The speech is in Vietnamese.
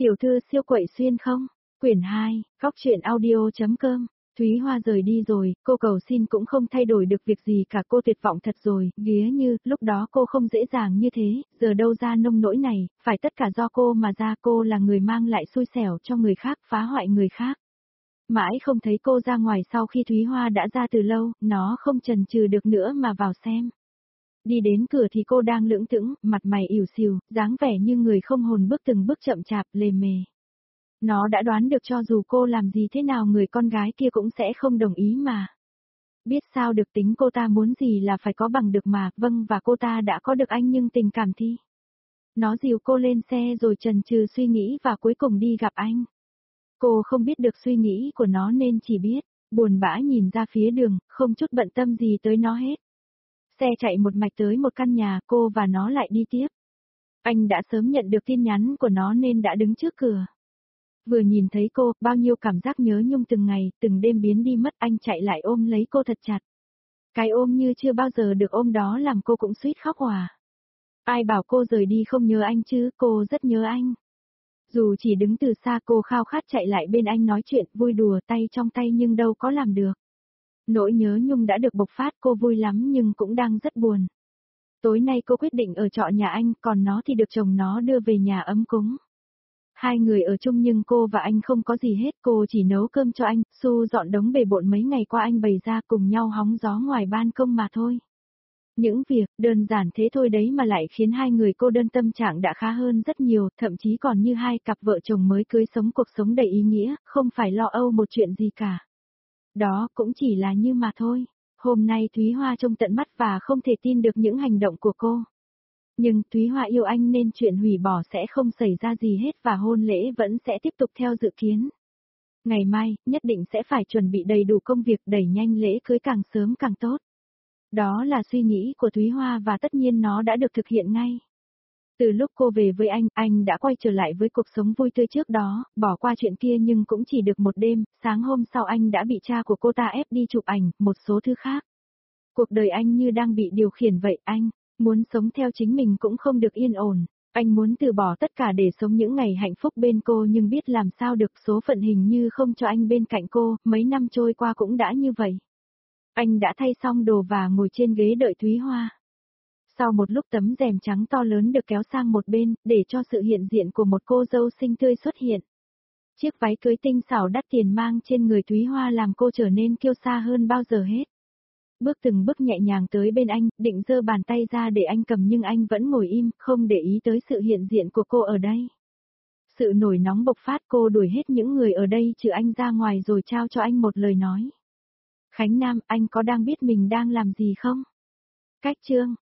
Tiểu thư siêu quậy xuyên không? Quyển 2, góc truyện audio.com. Thúy Hoa rời đi rồi, cô cầu xin cũng không thay đổi được việc gì cả, cô tuyệt vọng thật rồi, ghía như, lúc đó cô không dễ dàng như thế, giờ đâu ra nông nỗi này, phải tất cả do cô mà ra, cô là người mang lại xui xẻo cho người khác, phá hoại người khác. Mãi không thấy cô ra ngoài sau khi Thúy Hoa đã ra từ lâu, nó không chần chừ được nữa mà vào xem. Đi đến cửa thì cô đang lững thững, mặt mày ỉu xìu, dáng vẻ như người không hồn bước từng bước chậm chạp, lề mề. Nó đã đoán được cho dù cô làm gì thế nào người con gái kia cũng sẽ không đồng ý mà. Biết sao được, tính cô ta muốn gì là phải có bằng được mà, vâng, và cô ta đã có được anh nhưng tình cảm thì. Nó dìu cô lên xe rồi chần chừ suy nghĩ và cuối cùng đi gặp anh. Cô không biết được suy nghĩ của nó nên chỉ biết, buồn bã nhìn ra phía đường, không chút bận tâm gì tới nó hết. Xe chạy một mạch tới một căn nhà, cô và nó lại đi tiếp. Anh đã sớm nhận được tin nhắn của nó nên đã đứng trước cửa. Vừa nhìn thấy cô, bao nhiêu cảm giác nhớ nhung từng ngày, từng đêm biến đi mất, anh chạy lại ôm lấy cô thật chặt. Cái ôm như chưa bao giờ được ôm đó làm cô cũng suýt khóc òa. Ai bảo cô rời đi không nhớ anh chứ, cô rất nhớ anh. Dù chỉ đứng từ xa cô khao khát chạy lại bên anh nói chuyện, vui đùa tay trong tay nhưng đâu có làm được. Nỗi nhớ nhung đã được bộc phát, cô vui lắm nhưng cũng đang rất buồn. Tối nay cô quyết định ở trọ nhà anh, còn nó thì được chồng nó đưa về nhà ấm cúng. Hai người ở chung nhưng cô và anh không có gì hết, cô chỉ nấu cơm cho anh, Su dọn đống bề bộn mấy ngày qua anh bày ra, cùng nhau hóng gió ngoài ban công mà thôi. Những việc đơn giản thế thôi đấy mà lại khiến hai người cô đơn, tâm trạng đã khá hơn rất nhiều, thậm chí còn như hai cặp vợ chồng mới cưới sống cuộc sống đầy ý nghĩa, không phải lo âu một chuyện gì cả. Đó cũng chỉ là như mà thôi. Hôm nay Thúy Hoa trông tận mắt và không thể tin được những hành động của cô. Nhưng Thúy Hoa yêu anh nên chuyện hủy bỏ sẽ không xảy ra gì hết và hôn lễ vẫn sẽ tiếp tục theo dự kiến. Ngày mai, nhất định sẽ phải chuẩn bị đầy đủ công việc, đẩy nhanh lễ cưới càng sớm càng tốt. Đó là suy nghĩ của Thúy Hoa và tất nhiên nó đã được thực hiện ngay. Từ lúc cô về với anh đã quay trở lại với cuộc sống vui tươi trước đó, bỏ qua chuyện kia nhưng cũng chỉ được một đêm, sáng hôm sau anh đã bị cha của cô ta ép đi chụp ảnh, một số thứ khác. Cuộc đời anh như đang bị điều khiển vậy, anh muốn sống theo chính mình cũng không được yên ổn. Anh muốn từ bỏ tất cả để sống những ngày hạnh phúc bên cô nhưng biết làm sao được, số phận hình như không cho anh bên cạnh cô, mấy năm trôi qua cũng đã như vậy. Anh đã thay xong đồ và ngồi trên ghế đợi Thúy Hoa. Sau một lúc tấm rèm trắng to lớn được kéo sang một bên, để cho sự hiện diện của một cô dâu xinh tươi xuất hiện. Chiếc váy cưới tinh xảo đắt tiền mang trên người Thúy Hoa làm cô trở nên kiêu sa hơn bao giờ hết. Bước từng bước nhẹ nhàng tới bên anh, định giơ bàn tay ra để anh cầm nhưng anh vẫn ngồi im, không để ý tới sự hiện diện của cô ở đây. Sự nổi nóng bộc phát, cô đuổi hết những người ở đây trừ anh ra ngoài rồi trao cho anh một lời nói. Khánh Nam, anh có đang biết mình đang làm gì không? Cách chương